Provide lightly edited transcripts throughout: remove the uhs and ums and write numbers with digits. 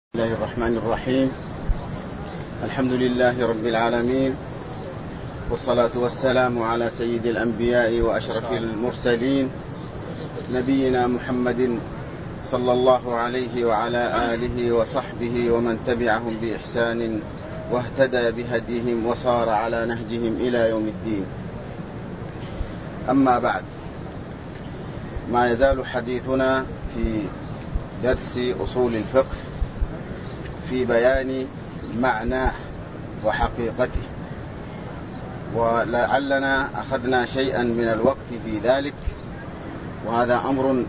بسم الله الرحمن الرحيم. الحمد لله رب العالمين، والصلاة والسلام على سيد الأنبياء وأشرف المرسلين نبينا محمد صلى الله عليه وعلى آله وصحبه ومن تبعهم بإحسان واهتدى بهديهم وصار على نهجهم إلى يوم الدين. أما بعد، ما يزال حديثنا في درس أصول الفقه في بيان معناه وحقيقته، ولعلنا أخذنا شيئا من الوقت في ذلك، وهذا أمر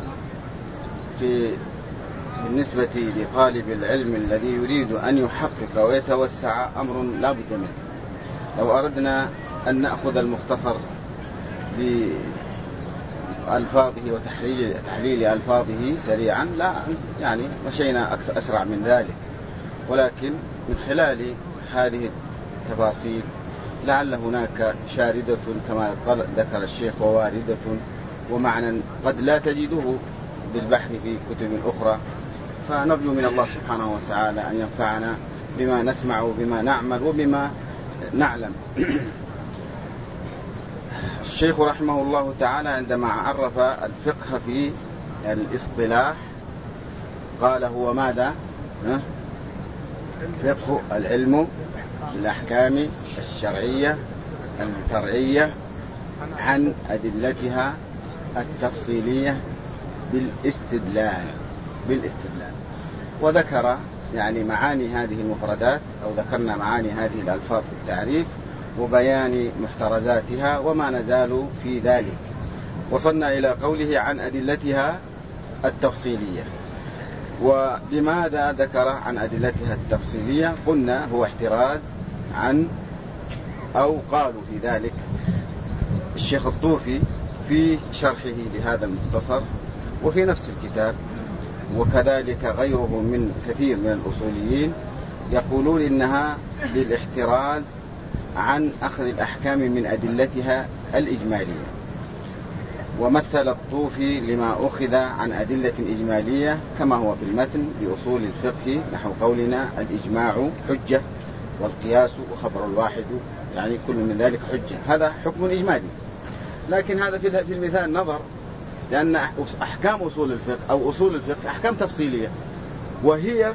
بالنسبة لطالب العلم الذي يريد أن يحقق ويتوسع أمر لا بد منه. لو أردنا أن نأخذ المختصر بألفاظه وتحليل ألفاظه سريعا لا يعني مشينا أسرع من ذلك، ولكن من خلال هذه التفاصيل لعل هناك شاردة كما ذكر الشيخ وواردة، ومعنى قد لا تجده بالبحث في كتب أخرى. فنرجو من الله سبحانه وتعالى أن ينفعنا بما نسمع وبما نعمل وبما نعلم. الشيخ رحمه الله تعالى عندما عرف الفقه في الاصطلاح قال هو ماذا؟ فقه العلم بالأحكام الشرعية الفرعية عن أدلتها التفصيلية بالاستدلال. وذكر يعني معاني هذه المفردات، أو ذكرنا معاني هذه الألفاظ في التعريف وبيان محترزاتها، وما نزال في ذلك. وصلنا إلى قوله عن أدلتها التفصيلية. ولماذا ذكر عن أدلتها التفصيلية؟ قلنا هو احتراز عن، أو قالوا في ذلك الشيخ الطوفي في شرحه لهذا المختصر وفي نفس الكتاب، وكذلك غيره من كثير من الأصوليين يقولون إنها للاحتراز عن أخذ الأحكام من أدلتها الإجمالية. ومثل الطوفي لما أخذ عن أدلة إجمالية كما هو في المتن بأصول الفقه، نحو قولنا الإجماع حجة والقياس وخبر الواحد، يعني كل من ذلك حجة. هذا حكم إجمالي، لكن هذا في المثال نظر، لأن أحكام أصول الفقه أو أصول الفقه أحكام تفصيلية، وهي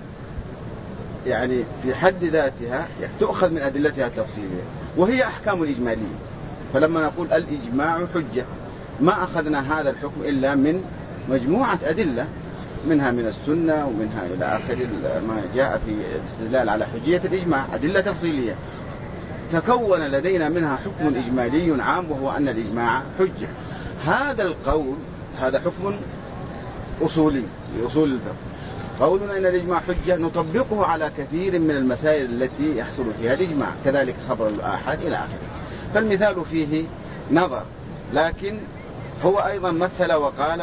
يعني في حد ذاتها تؤخذ من أدلتها التفصيلية، وهي أحكام إجمالية. فلما نقول الإجماع حجة ما أخذنا هذا الحكم إلا من مجموعة أدلة، منها من السنة ومنها إلى آخر ما جاء في الاستدلال على حجية الإجماع، أدلة تفصيلية تكون لدينا منها حكم إجمالي عام، وهو أن الإجماع حجة. هذا القول هذا حكم أصولي لأصول الفقه. قولنا إن الإجماع حجة نطبقه على كثير من المسائل التي يحصل فيها الإجماع، كذلك خبر الآحاد إلى آخره. فالمثال فيه نظر، لكن هو أيضا مثل وقال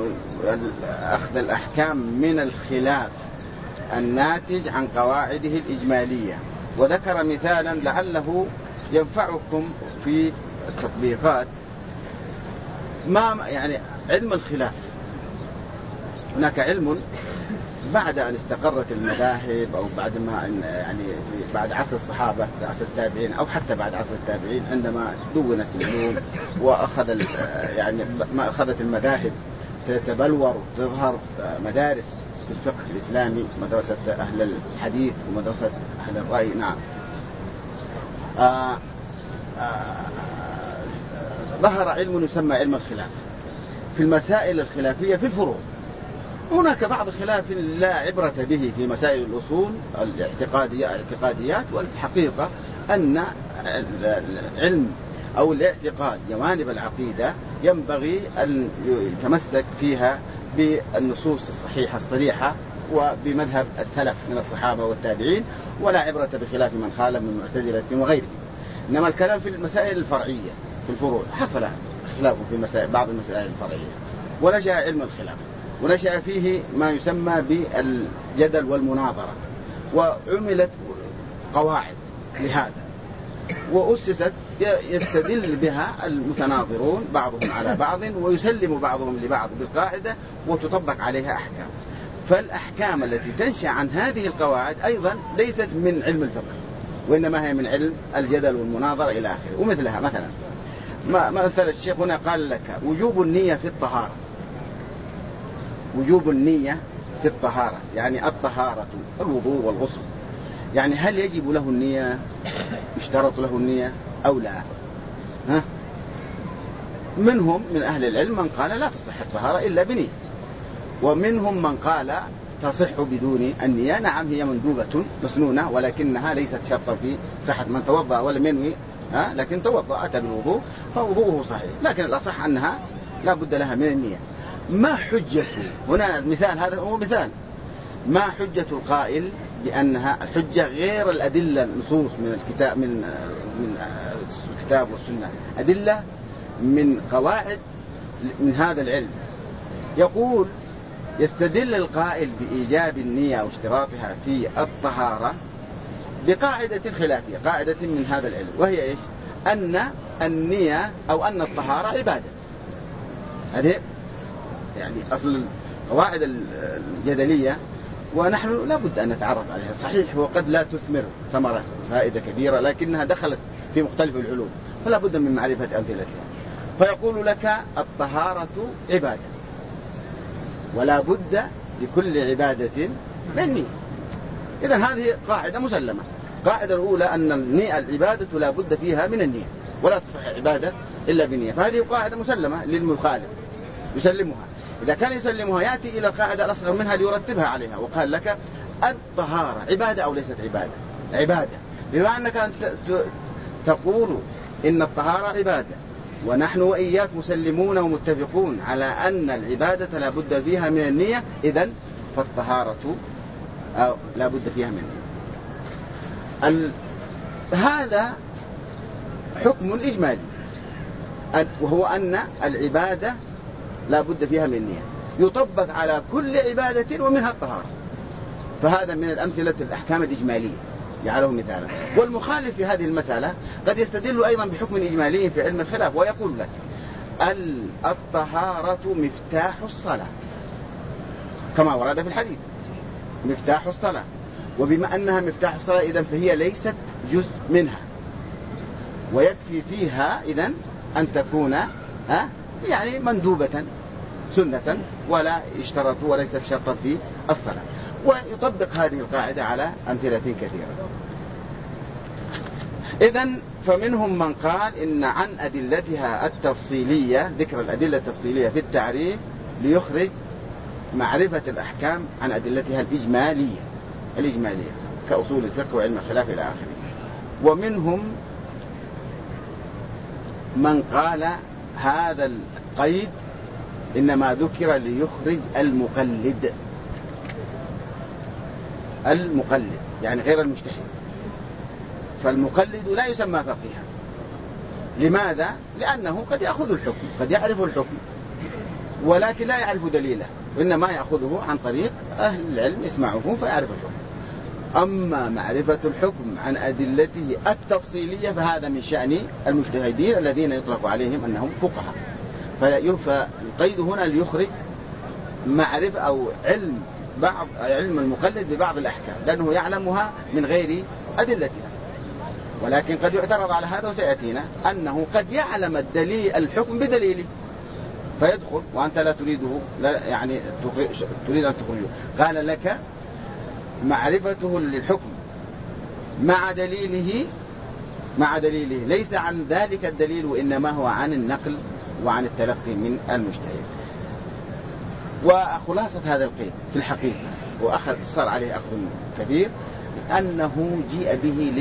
أخذ الأحكام من الخلاف الناتج عن قواعده الإجمالية، وذكر مثالا لعله ينفعكم في التطبيقات. ما يعني علم الخلاف، هناك علم بعد أن استقرت المذاهب، أو بعد ما يعني بعد عصر الصحابة، في عصر التابعين، أو حتى بعد عصر التابعين، عندما دونت العلوم وأخذ يعني ما أخذت المذاهب تتبلور وتظهر مدارس في الفقه الإسلامي، مدرسة أهل الحديث ومدرسة أهل الرأي. نعم. ظهر علم يسمى علم الخلاف في المسائل الخلافية في الفروع. هناك بعض خلاف لا عبرة به في مسائل الأصول الاعتقاديات، والحقيقة أن العلم أو الاعتقاد جوانب العقيدة ينبغي أن يتمسك فيها بالنصوص الصحيحة الصريحة وبمذهب السلف من الصحابة والتابعين، ولا عبرة بخلاف من خالف من معتزلة وغيره. إنما الكلام في المسائل الفرعية في الفروع حصل خلاف في بعض المسائل الفرعية، ونشأ علم الخلاف، ونشأ فيه ما يسمى بالجدل والمناظرة، وعملت قواعد لهذا، وأسست يستدل بها المتناظرون بعضهم على بعض، ويسلم بعضهم لبعض بالقاعدة وتطبق عليها أحكام. فالأحكام التي تنشأ عن هذه القواعد أيضا ليست من علم الفقه، وإنما هي من علم الجدل والمناظرة إلى آخره. ومثلها مثلا مثل الشيخ هنا قال لك وجوب النية في الطهارة. وجوب النية في الطهارة يعني الطهارة الوضوء والغسل، يعني هل يجب له النية، يشترط له النية أو لا؟ منهم من أهل العلم من قال لا تصح الطهارة إلا بنية، ومنهم من قال تصح بدون النية. نعم هي مندوبة مسنونة ولكنها ليست شرطا في صحة. من توضأ ولم ينوي لكن توضأ أتى بالوضوء فوضوءه صحيح، لكن الأصح أنها لا بد لها من النية. ما حجته هنا؟ المثال هذا هو مثال. ما حجة القائل بأنها الحجة غير الأدلة النصوص من الكتاب من الكتاب والسنة، أدلة من قواعد من هذا العلم. يقول يستدل القائل بإيجاب النية أو اشتراطها في الطهارة بقاعدة خلافية، قاعدة من هذا العلم، وهي إيش؟ أن النية أو أن الطهارة عبادة. هذه يعني أصل القواعد الجدلية، ونحن لا بد أن نتعرف عليها. صحيح وقد لا تثمر ثمرة فائدة كبيرة، لكنها دخلت في مختلف العلوم، فلا بد من معرفة أمثلتها. فيقول لك الطهارة عبادة، ولا بد لكل عبادة من نية. إذن هذه قاعدة مسلمة. قاعدة الأولى أن العبادة لا بد فيها من النية، ولا تصح عبادة إلا بنية. فهذه قاعدة مسلمة للمخالف يسلمها. إذا كان يسلمها يأتي إلى القاعدة الأصغر منها ليرتبها عليها، وقال لك الطهارة عبادة أو ليست عبادة؟ عبادة. بما أنك تقول إن الطهارة عبادة، ونحن وإياك مسلمون ومتفقون على أن العبادة لا بد فيها من النية، إذن فالطهارة لا بد فيها من النية. هذا حكم إجمالي، وهو أن العبادة لا بد فيها من النية، يطبق على كل عبادة ومنها الطهارة. فهذا من الأمثلة الأحكام الإجمالية جعله مثالا. والمخالف في هذه المسألة قد يستدل أيضا بحكم إجمالي في علم الخلاف، ويقول لك الطهارة مفتاح الصلاة كما ورد في الحديث، مفتاح الصلاة. وبما أنها مفتاح الصلاة إذن فهي ليست جزء منها، ويكفي فيها إذن أن تكون يعني مندوبة سنة ولا يشترط وليست شرطا في الصلاة. ويطبق هذه القاعدة على أمثلة كثيرة. إذن فمنهم من قال إن عن أدلتها التفصيلية، ذكر الأدلة التفصيلية في التعريف ليخرج معرفة الأحكام عن أدلتها الإجمالية كأصول الفقه وعلم الخلاف إلى آخره. ومنهم من قال هذا القيد إنما ذكر ليخرج المقلد يعني غير المجتهد. فالمقلد لا يسمى فقيها. لماذا؟ لأنه قد يأخذ الحكم، قد يعرف الحكم، ولكن لا يعرف دليله، وإنما يأخذه عن طريق أهل العلم يسمعه فيعرف الحكم. أما معرفة الحكم عن أدلته التفصيلية فهذا من شأن المجتهدين الذين يطلق عليهم أنهم فقهاء. فالقيد هنا ليخرج معرفة أو علم المقلد ببعض الأحكام، لأنه يعلمها من غير أدلتها. ولكن قد يعترض على هذا وسيأتينا أنه قد يعلم الحكم بدليله فيدخل وأنت لا تريده، لا يعني تريد أن تخرجه. قال لك معرفته للحكم مع دليله ليس عن ذلك الدليل، وإنما هو عن النقل وعن التلقي من المجتهد. وخلاصة هذا القيد في الحقيقة صار عليه أخذ كثير، أنه جيء به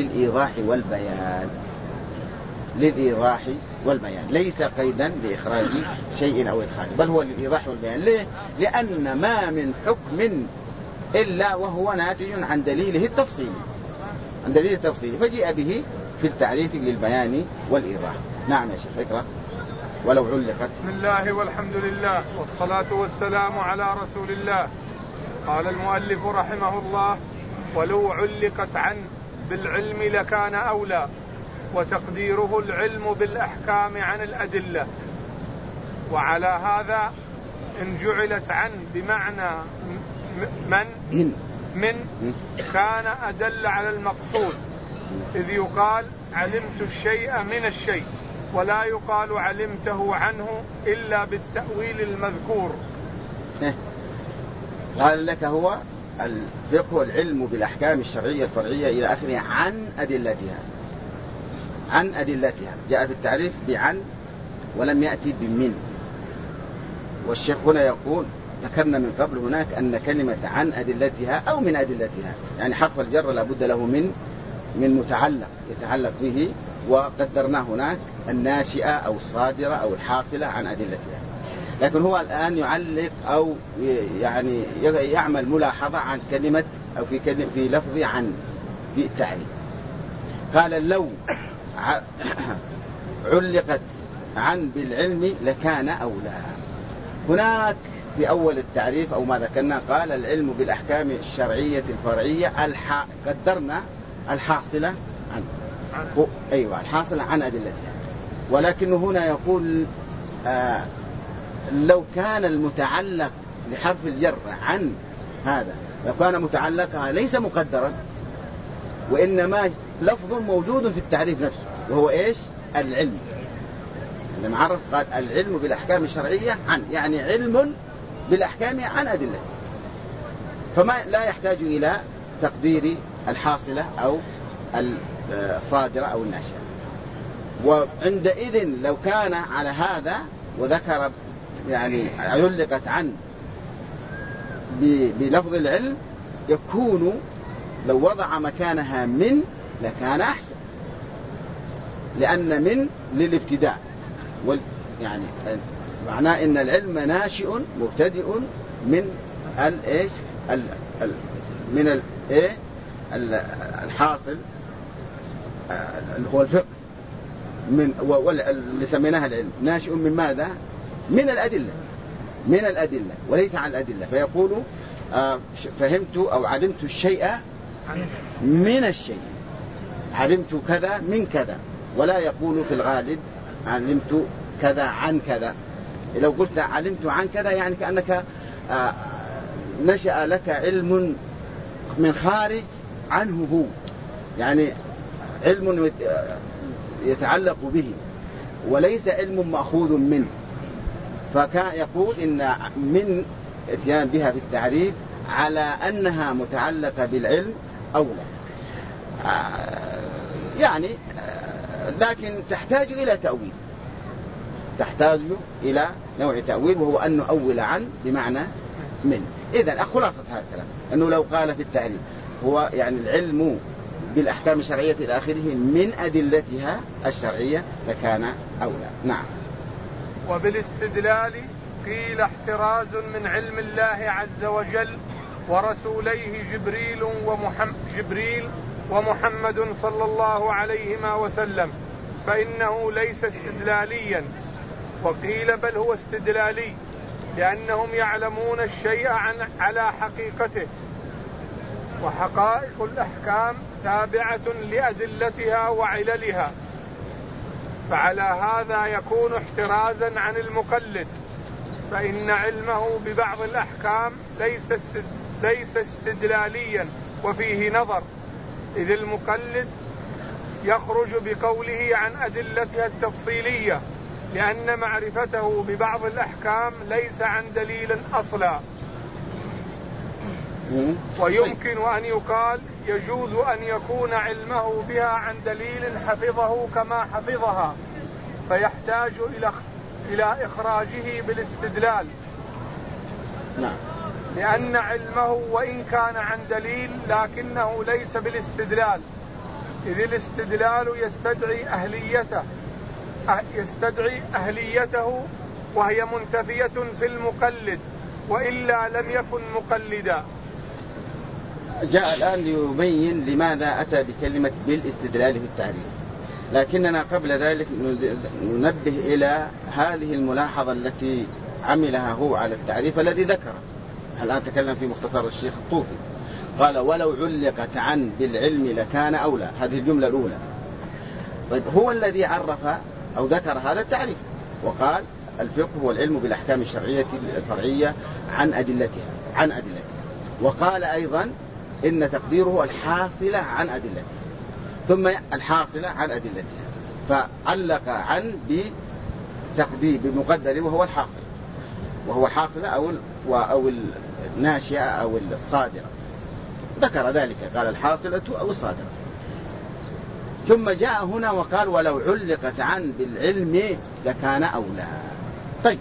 للإيضاح والبيان، ليس قيدا لإخراج شيء أو إدخاله، بل هو للإيضاح والبيان. ليه؟ لأن ما من حكم إلا وهو ناتج عن دليله التفصيلي، فجيء به في التعريف للبيان والإيضاح. نعم يا شيخ اقرأ ولو علقت. بسم الله والحمد لله والصلاة والسلام على رسول الله. قال المؤلف رحمه الله: ولو علقت عن بالعلم لكان أولى، وتقديره العلم بالأحكام عن الأدلة. وعلى هذا إن جعلت عن بمعنى من كان أدل على المقصود، إذ يقال علمت الشيء من الشيء، ولا يقال علمته عنه إلا بالتأويل المذكور. قال لك هو الفقه والعلم بالأحكام الشرعية الفرعية إلى آخره عن أدلتها. عن أدلتها جاء في التعريف بعن ولم يأتي بمن. والشيخ هنا يقول ذكرنا من قبل هناك أن كلمة عن أدلتها أو من أدلتها، يعني حرف الجر لابد له من متعلق يتعلق به، وقدرنا هناك الناشئة أو الصادرة أو الحاصلة عن أدلتها. لكن هو الآن يعلق أو يعني يعمل ملاحظة عن كلمة أو في لفظ عن في التعريف. قال لو علقت عن بالعلم لكان أولى. هناك في أول التعريف أو ما ذكرنا قال العلم بالأحكام الشرعية الفرعية قدرنا الحاصلة عن أيوة الحاصلة عن أدلتها. ولكنه هنا يقول لو كان المتعلق لحرف الجر عن هذا لو كان متعلقها ليس مقدرا، وإنما لفظ موجود في التعريف نفسه وهو إيش؟ العلم. لما عرف قال العلم بالأحكام الشرعية عن، يعني علم بالأحكام عن أدلة، فما لا يحتاج إلى تقدير الحاصلة أو الصادرة أو الناشئة. وعندئذ لو كان على هذا وذكر يعني علقت عن بلفظ العلم يكون لو وضع مكانها من لكان أحسن، لأن من للابتداء يعني معناه إن العلم ناشئ مبتدئ من الإيش من الإيه الحاصل اللي هو الفقه من اللي سميناها العلم ناشئ من ماذا؟ من الأدلة وليس عن الأدلة. فيقول فهمت أو علمت الشيء من الشيء، علمت كذا من كذا، ولا يقول في الغالب علمت كذا عن كذا. لو قلت علمت عن كذا يعني كأنك نشأ لك علم من خارج عنه هو، يعني علم يتعلق به وليس علم مأخوذ منه. فكان يقول إن من اتيان بها في التعريف على أنها متعلقة بالعلم أولى، يعني لكن تحتاج إلى تأويل، تحتاج إلى نوع تأويل، وهو أن نؤول عن بمعنى من. إذن خلاصة هذا الكلام أنه لو قال في التعريف هو يعني العلم بالأحكام الشرعية إلى آخره من أدلتها الشرعية لكان أولى. نعم. وبالاستدلال قيل احتراز من علم الله عز وجل ورسوليه جبريل ومحمد صلى الله عليهما وسلم، فإنه ليس استدلاليا. وقيل بل هو استدلالي، لأنهم يعلمون الشيء على حقيقته، وحقائق الأحكام تابعة لأدلتها وعللها، فعلى هذا يكون احترازا عن المقلد، فإن علمه ببعض الأحكام ليس استدلاليا وفيه نظر، إذ المقلد يخرج بقوله عن أدلتها التفصيلية، لأن معرفته ببعض الأحكام ليس عن دليل أصلا. ويمكن أن يقال يجوز أن يكون علمه بها عن دليل حفظه كما حفظها، فيحتاج إلى إخراجه بالاستدلال، لأن علمه وإن كان عن دليل لكنه ليس بالاستدلال، إذ الاستدلال يستدعي أهليته وهي منتفية في المقلد، وإلا لم يكن مقلدا. جاء الآن ليبين لماذا أتى بكلمة بالاستدلال في التعريف، لكننا قبل ذلك ننبه إلى هذه الملاحظة التي عملها هو على التعريف الذي ذكره. الآن تكلم في مختصر الشيخ الطوفي، قال ولو علقت عن بالعلم لكان أولى، هذه الجملة الأولى. طيب هو الذي عرف أو ذكر هذا التعريف وقال الفقه هو العلم بالأحكام الشرعية الفرعية عن أدلتها. وقال أيضا إن تقديره الحاصلة عن أدلته، ثم الحاصلة عن أدلته، فعلق عن بتقدير بمقدر وهو الحاصل، وهو الحاصلة أو الناشئة أو الصادرة، ذكر ذلك قال الحاصلة أو الصادرة. ثم جاء هنا وقال ولو علقت عن بالعلم لكان أولى. طيب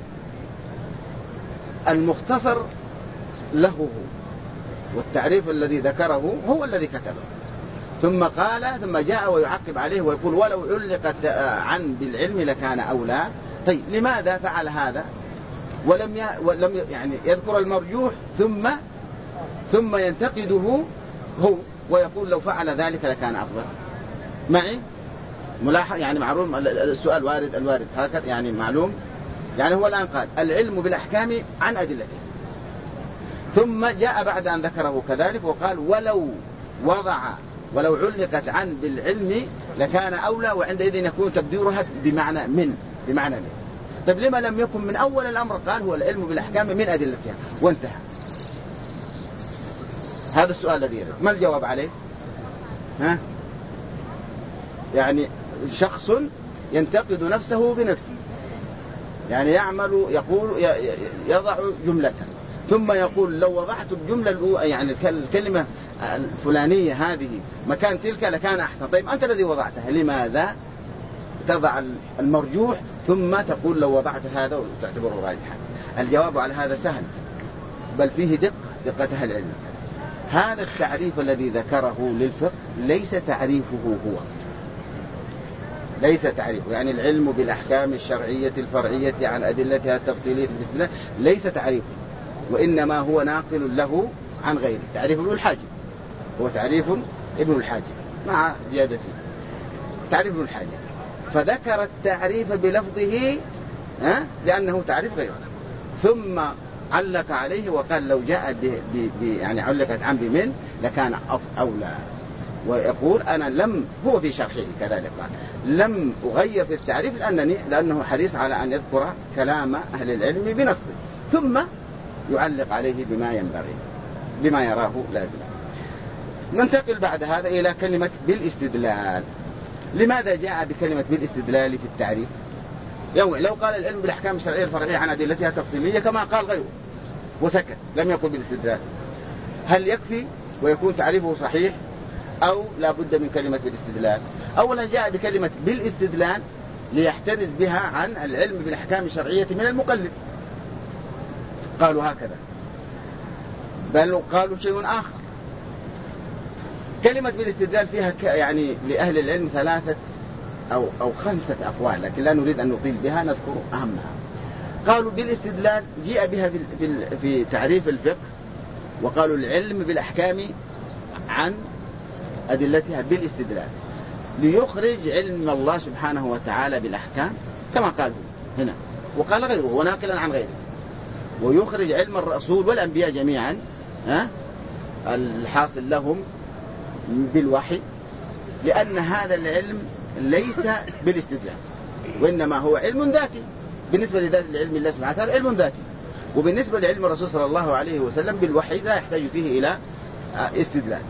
المختصر له هو، والتعريف الذي ذكره هو الذي كتبه، ثم جاء ويعقب عليه ويقول ولو علقت عن بالعلم لكان أولى. طيب لماذا فعل هذا ولم يعني يذكر المرجوح ثم ينتقده هو ويقول لو فعل ذلك لكان أفضل؟ معي ملاحظ يعني معلوم السؤال الوارد هكذا يعني معلوم. يعني هو الآن قال العلم بالأحكام عن أدلته، ثم جاء بعد أن ذكره كذلك وقال ولو علقت عن بالعلم لكان أولى، وعندئذ يكون تقديرها بمعنى من. طيب لما لم يكن من أول الأمر قال هو العلم بالأحكام من أدلتها وانتهى؟ هذا السؤال الذي يرد، ما الجواب عليه؟ يعني شخص ينتقد نفسه بنفسه، يعني يضع جملة ثم يقول لو وضعت الجملة يعني الكلمة الفلانية هذه مكان تلك لكان أحسن. طيب أنت الذي وضعتها، لماذا تضع المرجوح ثم تقول لو وضعت هذا وتعتبره راجحا؟ الجواب على هذا سهل، بل فيه دقة أهل العلم. هذا التعريف الذي ذكره للفقه ليس تعريفه هو، ليس تعريفه، يعني العلم بالأحكام الشرعية الفرعية عن أدلتها التفصيلية في الاستدلال ليس تعريفه، وإنما هو ناقل له عن غيره. تعريف ابن الحاجب هو تعريف ابن الحاجب مع زيادة فيه، تعريف ابن الحاجب، فذكر التعريف بلفظه لأنه تعريف غيره، ثم علق عليه وقال لو جاء يعني علقت عن بمن لكان أولى. ويقول أنا هو في شرحه كذلك قال لم أغير في التعريف لأنه حريص على أن يذكر كلام أهل العلم بنصه، ثم يعلق عليه بما ينبغي بما يراه لازم. ننتقل بعد هذا إلى كلمة بالاستدلال. لماذا جاء بكلمة بالاستدلال في التعريف؟ لو قال العلم بالأحكام الشرعية الفرعية عن أدلتها التفصيلية كما قال غيره وسكت لم يقل بالاستدلال، هل يكفي ويكون تعريفه صحيح أو لا بد من كلمة بالاستدلال؟ أولا جاء بكلمة بالاستدلال ليحترز بها عن العلم بالأحكام الشرعية من المقلد، قالوا هكذا، بل قالوا شيء آخر. كلمة بالاستدلال فيها يعني لأهل العلم 3 أو 5 أقوال، لكن لا نريد أن نطيل بها، نذكر أهمها. قالوا بالاستدلال جاء بها في تعريف الفقه، وقالوا العلم بالأحكام عن أدلتها بالاستدلال ليخرج علم الله سبحانه وتعالى بالأحكام كما قال هنا وقال غيره وناقلا عن غيره، ويخرج علم الرسول والأنبياء جميعا الحاصل لهم بالوحي، لأن هذا العلم ليس بالاستدلال وإنما هو علم ذاتي. بالنسبة لذات العلم الله سبحانه وتعالى علم ذاتي، وبالنسبة لعلم الرسول صلى الله عليه وسلم بالوحي لا يحتاج فيه إلى استدلال.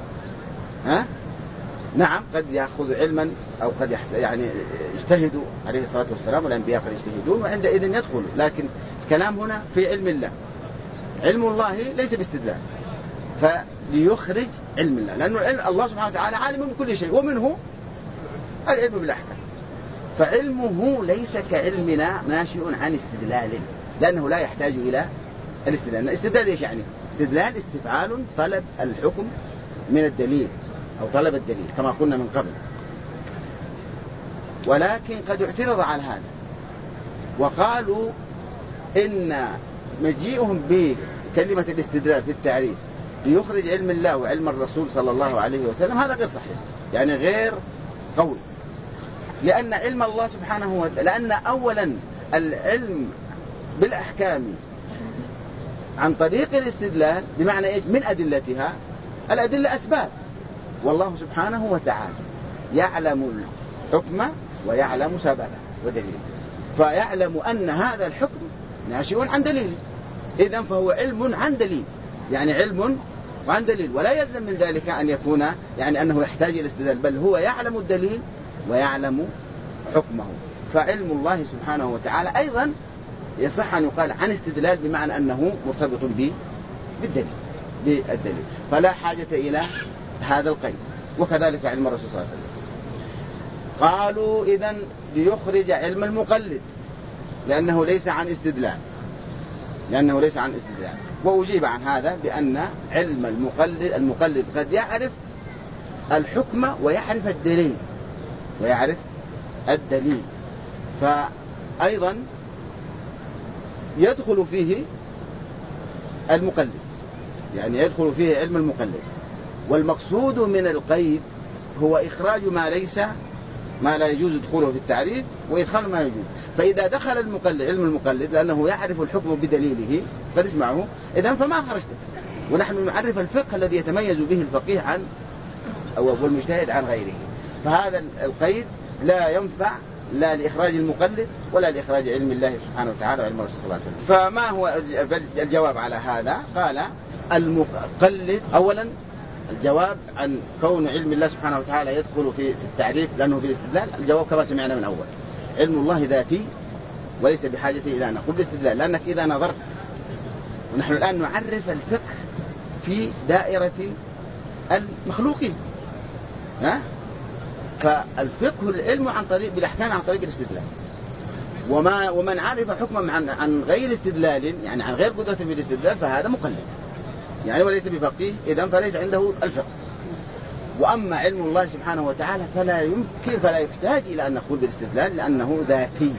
نعم قد يأخذ علما أو قد يعني يجتهدوا عليه الصلاة والسلام، والأنبياء قد يجتهدون وعندئذ يدخل، لكن الكلام هنا في علم الله. علم الله ليس باستدلال، فليخرج علم الله، لأنه الله سبحانه وتعالى عالم بكل شيء ومنه العلم بالأحكام، فعلمه ليس كعلمنا ناشئ عن استدلال، لأنه لا يحتاج إلى الاستدلال. الاستدلال ايش يعني؟ استدلال استفعال طلب الحكم من الدليل أو طلب الدليل كما قلنا من قبل، ولكن قد اعترض على هذا وقالوا إن مجيئهم بكلمة الاستدلال في التعريف ليخرج علم الله وعلم الرسول صلى الله عليه وسلم هذا غير صحيح، يعني غير قوي، لأن علم الله سبحانه وتعالى، لأن أولا العلم بالأحكام عن طريق الاستدلال بمعنى إيش؟ من أدلتها، الأدلة أسباب، والله سبحانه وتعالى يعلم الحكم ويعلم سببه ودليله، فيعلم أن هذا الحكم ناشئ عن دليل، إذن فهو علم عن دليل، يعني علم وعن دليل، ولا يلزم من ذلك أن يكون يعني أنه يحتاج إلى استدلال، بل هو يعلم الدليل ويعلم حكمه. فعلم الله سبحانه وتعالى أيضا يصح أن يقال عن استدلال بمعنى أنه مرتبط بالدليل، فلا حاجة إلى هذا القيد. وكذلك علم الرسول صلى الله عليه وسلم. قالوا إذن ليخرج علم المقلد لأنه ليس عن استدلال، وأجيب عن هذا بأن علم المقلد قد يعرف الحكم ويعرف الدليل، فأيضا يدخل فيه المقلد، يعني يدخل فيه علم المقلد. والمقصود من القيد هو إخراج ما لا يجوز دخوله في التعريف وإدخال ما يجوز. فإذا دخل علم المقلد لأنه يعرف الحكم بدليله قد اسمعه، إذن فما خرجت. ونحن نعرف الفقه الذي يتميز به الفقيه والمجتهد عن غيره. فهذا القيد لا ينفع لا لإخراج المقلد ولا لإخراج علم الله سبحانه وتعالى وعلم الرسول صلى الله عليه وسلم. فما هو الجواب على هذا؟ قال المقلد أولا الجواب عن كون علم الله سبحانه وتعالى يدخل في التعريف لأنه في الاستدلال. الجواب كما سمعنا من أول، علم الله ذاتي وليس بحاجة إلى أن نقول بالاستدلال، لأنك إذا نظرت، ونحن الآن نعرف الفقه في دائرة المخلوقين، فالفقه العلم بالأحكام عن طريق الاستدلال. ومن عرف حكما عن غير استدلال، يعني عن غير قدرة في الاستدلال، فهذا مقلد يعني وليس بفقيه، إذن فليس عنده الفقه. وأما علم الله سبحانه وتعالى فلا يحتاج إلى أن نقول بالاستدلال لأنه ذاتي.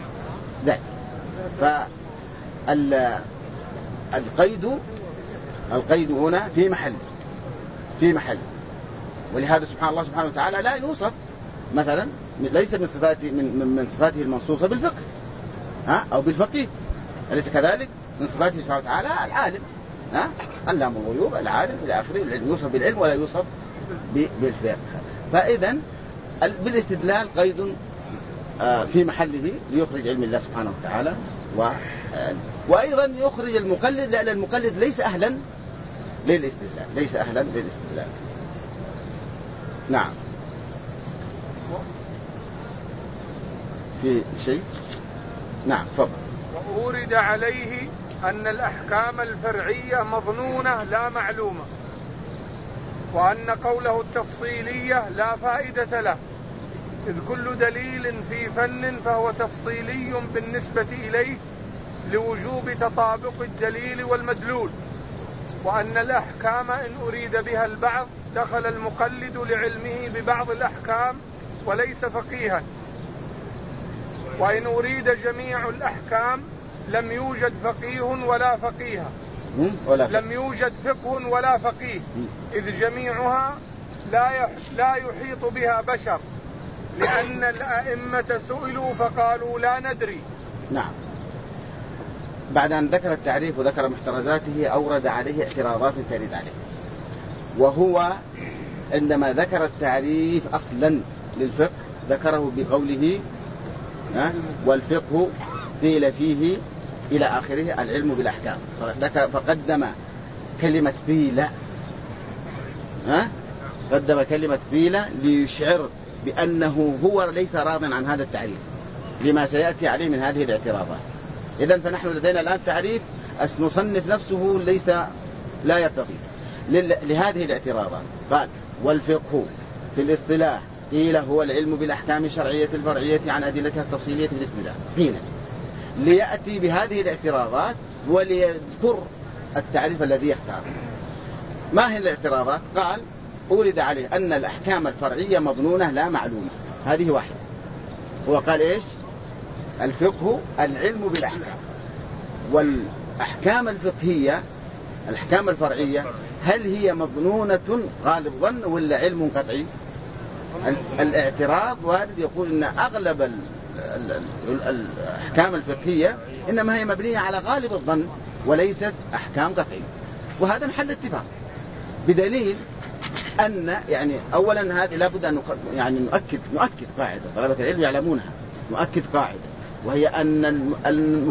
فالقيد هنا في محل ولهذا الله سبحانه وتعالى لا يوصف مثلا، ليس من صفاته المنصوصة بالفقه أو بالفقيه، أليس كذلك؟ من صفاته سبحانه وتعالى العالم، علام الغيوب، العالم إلى آخره، يوصف بالعلم ولا يوصف بالفقه. فإذا بالاستدلال قيد في محله ليخرج علم الله سبحانه وتعالى، وأيضا يخرج المقلد لأن المقلد ليس أهلا للاستدلال. نعم. في شيء؟ نعم تفضل. وأورد عليه أن الأحكام الفرعية مظنونة لا معلومة، وأن قوله التفصيلية لا فائدة له، إذ كل دليل في فن فهو تفصيلي بالنسبة إليه لوجوب تطابق الدليل والمدلول، وأن الأحكام إن أريد بها البعض دخل المقلد لعلمه ببعض الأحكام وليس فقيها، وإن أريد جميع الأحكام لم يوجد فقيه ولا فقيه، لم يوجد فقه ولا فقيه، إذ جميعها لا يحيط بها بشر، لأن الأئمة سئلوا فقالوا لا ندري. نعم. بعد أن ذكر التعريف وذكر محترزاته أورد عليه اعتراضات ترد عليه، وهو عندما ذكر التعريف أصلا للفقه ذكره بقوله والفقه قيل فيه إلى آخره العلم بالأحكام، فقدم كلمة قيل، قدم كلمة قيل ليشعر بأنه هو ليس راض عن هذا التعريف لما سيأتي عليه من هذه الاعتراضات. إذن فنحن لدينا الآن تعريف المصنف نفسه لا يرتضي لهذه الاعتراضات. قال والفقه في الاصطلاح قيل هو العلم بالأحكام الشرعية الفرعية عن أدلتها التفصيلية في الاصطلاح، قيل ليأتي بهذه الاعتراضات وليذكر التعريف الذي يختار. ما هي الاعتراضات؟ قال أورد عليه أن الأحكام الفرعية مظنونة لا معلومة، هذه واحدة. هو قال إيش؟ الفقه العلم بالأحكام، والأحكام الفقهية الأحكام الفرعية هل هي مظنونة غالب ظن ولا علم قطعي؟ الاعتراض وارد يقول أن أغلب الأحكام الفقهية إنما هي مبنية على غالب الظن وليست أحكام قطعية، وهذا محل اتفاق بدليل أن يعني أولا هذه لابد أن يعني نؤكد قاعدة طلبة العلم يعلمونها، نؤكد قاعدة وهي أن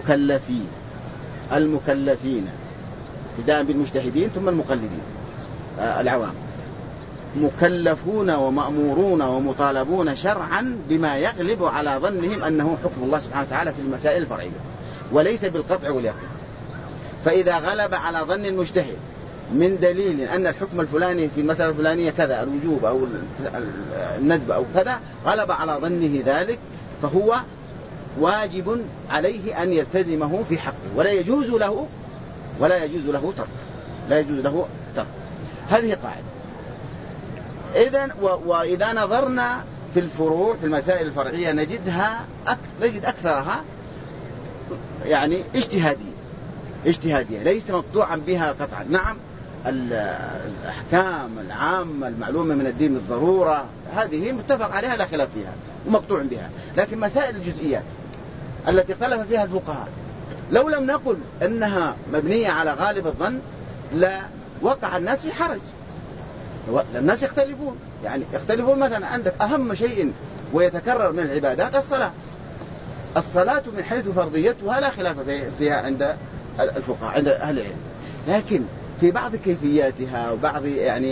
المكلفين ابتداء بالمجتهدين ثم المقلدين، العوام مكلفون ومأمورون ومطالبون شرعا بما يغلب على ظنهم أنه حكم الله سبحانه وتعالى في المسائل الفرعية وليس بالقطع واليقين. فإذا غلب على ظن المجتهد من دليل أن الحكم الفلاني في المسألة الفلانية كذا، الوجوب أو الندب أو كذا، غلب على ظنه ذلك، فهو واجب عليه أن يلتزمه في حقه، ولا يجوز له ترك، لا يجوز له ترك. هذه قاعدة. إذن وإذا نظرنا في الفروع في المسائل الفرعية نجد أكثرها يعني اجتهادية ليس مقطوعا بها قطعا. نعم الأحكام العامة المعلومة من الدين بالضرورة هذه متفق عليها لا خلاف فيها ومقطوع بها، لكن مسائل الجزئيات التي اختلف فيها الفقهاء لو لم نقل أنها مبنية على غالب الظن لا وقع الناس في حرج. الناس يختلفون مثلا عندك أهم شيء ويتكرر من العبادات الصلاة من حيث فرضيتها لا خلاف فيها عند الفقهاء عند أهل العلم، لكن في بعض كيفياتها وبعض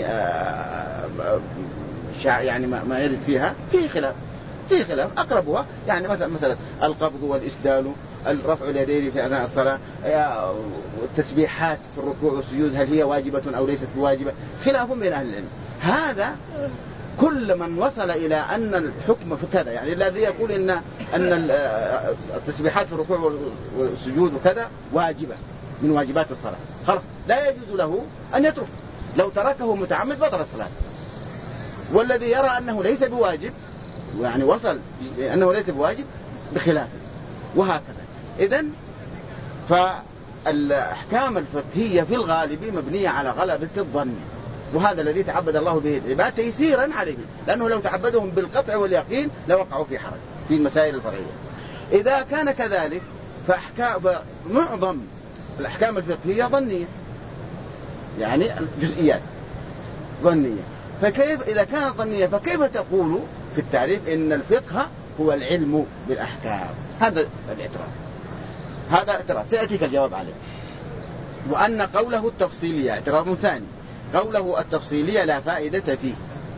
يعني ما يرد فيها فيه خلاف أقربها يعني مثلا القبض والإسدال، الرفع اليدين في أثناء الصلاة، والتسبيحات في الركوع والسجود هل هي واجبة أو ليست واجبة، خلاف بين أهل العلم. هذا كل من وصل إلى أن الحكم في كذا، يعني الذي يقول أن التسبيحات في الركوع والسجود وكذا واجبة من واجبات الصلاة، خلاص لا يجوز له أن يترك، لو تركه متعمد بطل الصلاة. والذي يرى أنه ليس بواجب يعني وصل أنه ليس بواجب بخلافه، وهكذا. إذن فالأحكام الفقهية في الغالب مبنية على غلبة الظن، وهذا الذي تعبد الله به العباد تيسيرا عليه، لأنه لو تعبدهم بالقطع واليقين لوقعوا في حرج في المسائل الفرعية. إذا كان كذلك فمعظم الأحكام الفقهية ظنية، يعني الجزئيات ظنية، فكيف إذا كانت ظنية فكيف تقول في التعريف إن الفقه هو العلم بالأحكام؟ هذا الاعتراض، هذا اعتراض سيأتيك الجواب عليه. وأن قوله التفصيلية اعتراض ثاني، قوله التفصيلية لا فائدة فيه.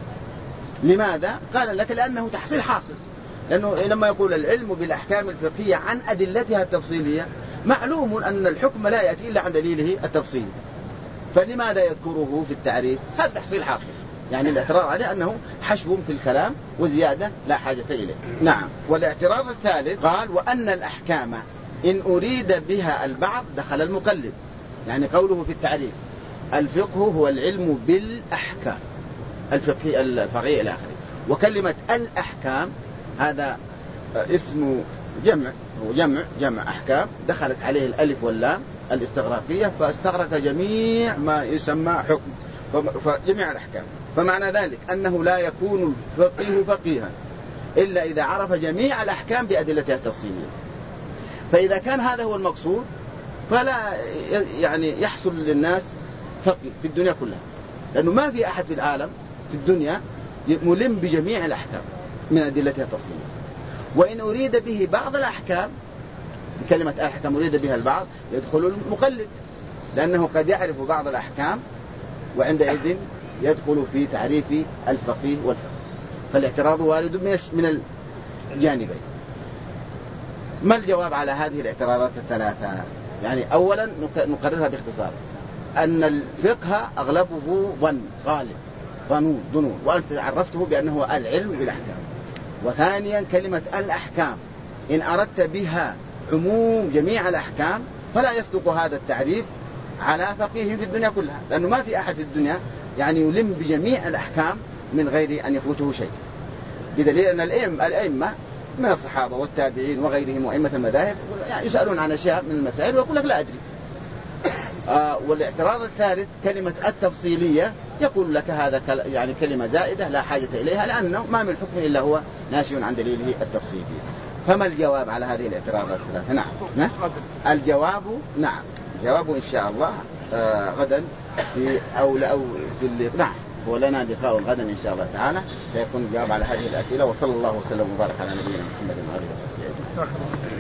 لماذا؟ قال لك لأنه تحصيل حاصل، لأنه لما يقول العلم بالأحكام الفقهية عن أدلتها التفصيلية معلوم أن الحكم لا يأتي إلا عن دليله التفصيلي، فلماذا يذكره في التعريف؟ هذا تحصيل حاصل، يعني الاعتراض عليه أنه حشو في الكلام وزيادة لا حاجة إليه. نعم. والاعتراض الثالث قال وأن الأحكام إن أريد بها البعض دخل المقلد، يعني قوله في التعريف الفقه هو العلم بالأحكام الفقهية الفرعية إلى آخره، وكلمة الأحكام هذا اسم جمع، هو جمع أحكام دخلت عليه الألف واللام الاستغراقية فاستغرق جميع ما يسمى حكم، فجميع الأحكام. فمعنى ذلك أنه لا يكون الفقيه فقيها إلا إذا عرف جميع الأحكام بأدلتها التفصيلية. فإذا كان هذا هو المقصود فلا يعني يحصل للناس فقيه في الدنيا كلها، لأنه ما في أحد في العالم في الدنيا ملم بجميع الأحكام من أدلتها التفصيلية. وإن أريد به بعض الأحكام، كلمة الأحكام أريد بها البعض، يدخل المقلد، لأنه قد يعرف بعض الأحكام وعندئذ يدخل في تعريف الفقيه والفقه. فالاعتراض وارد من الجانبين. ما الجواب على هذه الاعتراضات الثلاثة؟ يعني أولا نقررها باختصار، أن الفقه أغلبه غالب ظنون، وأنت عرفته بأنه العلم بالأحكام. وثانيا كلمة الأحكام إن أردت بها عموم جميع الأحكام فلا يصدق هذا التعريف على فقيه في الدنيا كلها، لأنه ما في أحد في الدنيا يعني يلم بجميع الأحكام من غير أن يفوته شيء، بدليل أن الأئمة من الصحابة والتابعين وغيرهم وأئمة المذاهب يعني يسألون عن أشياء من المسائل ويقول لك لا أدري. والاعتراض الثالث كلمة التفصيلية يقول لك هذا يعني كلمة زائدة لا حاجة إليها، لأنه ما من حكم إلا هو ناشئ عن دليله التفصيلي. فما الجواب على هذه الاعتراضات الثلاثة؟ نعم. الجواب نعم، الجواب إن شاء الله غدا نعم، ولنا لقاء غدا إن شاء الله تعالى سيكون الجواب على هذه الأسئلة. وصلى الله وسلم وبارك على نبينا محمد وآله وصحبه أجمعين.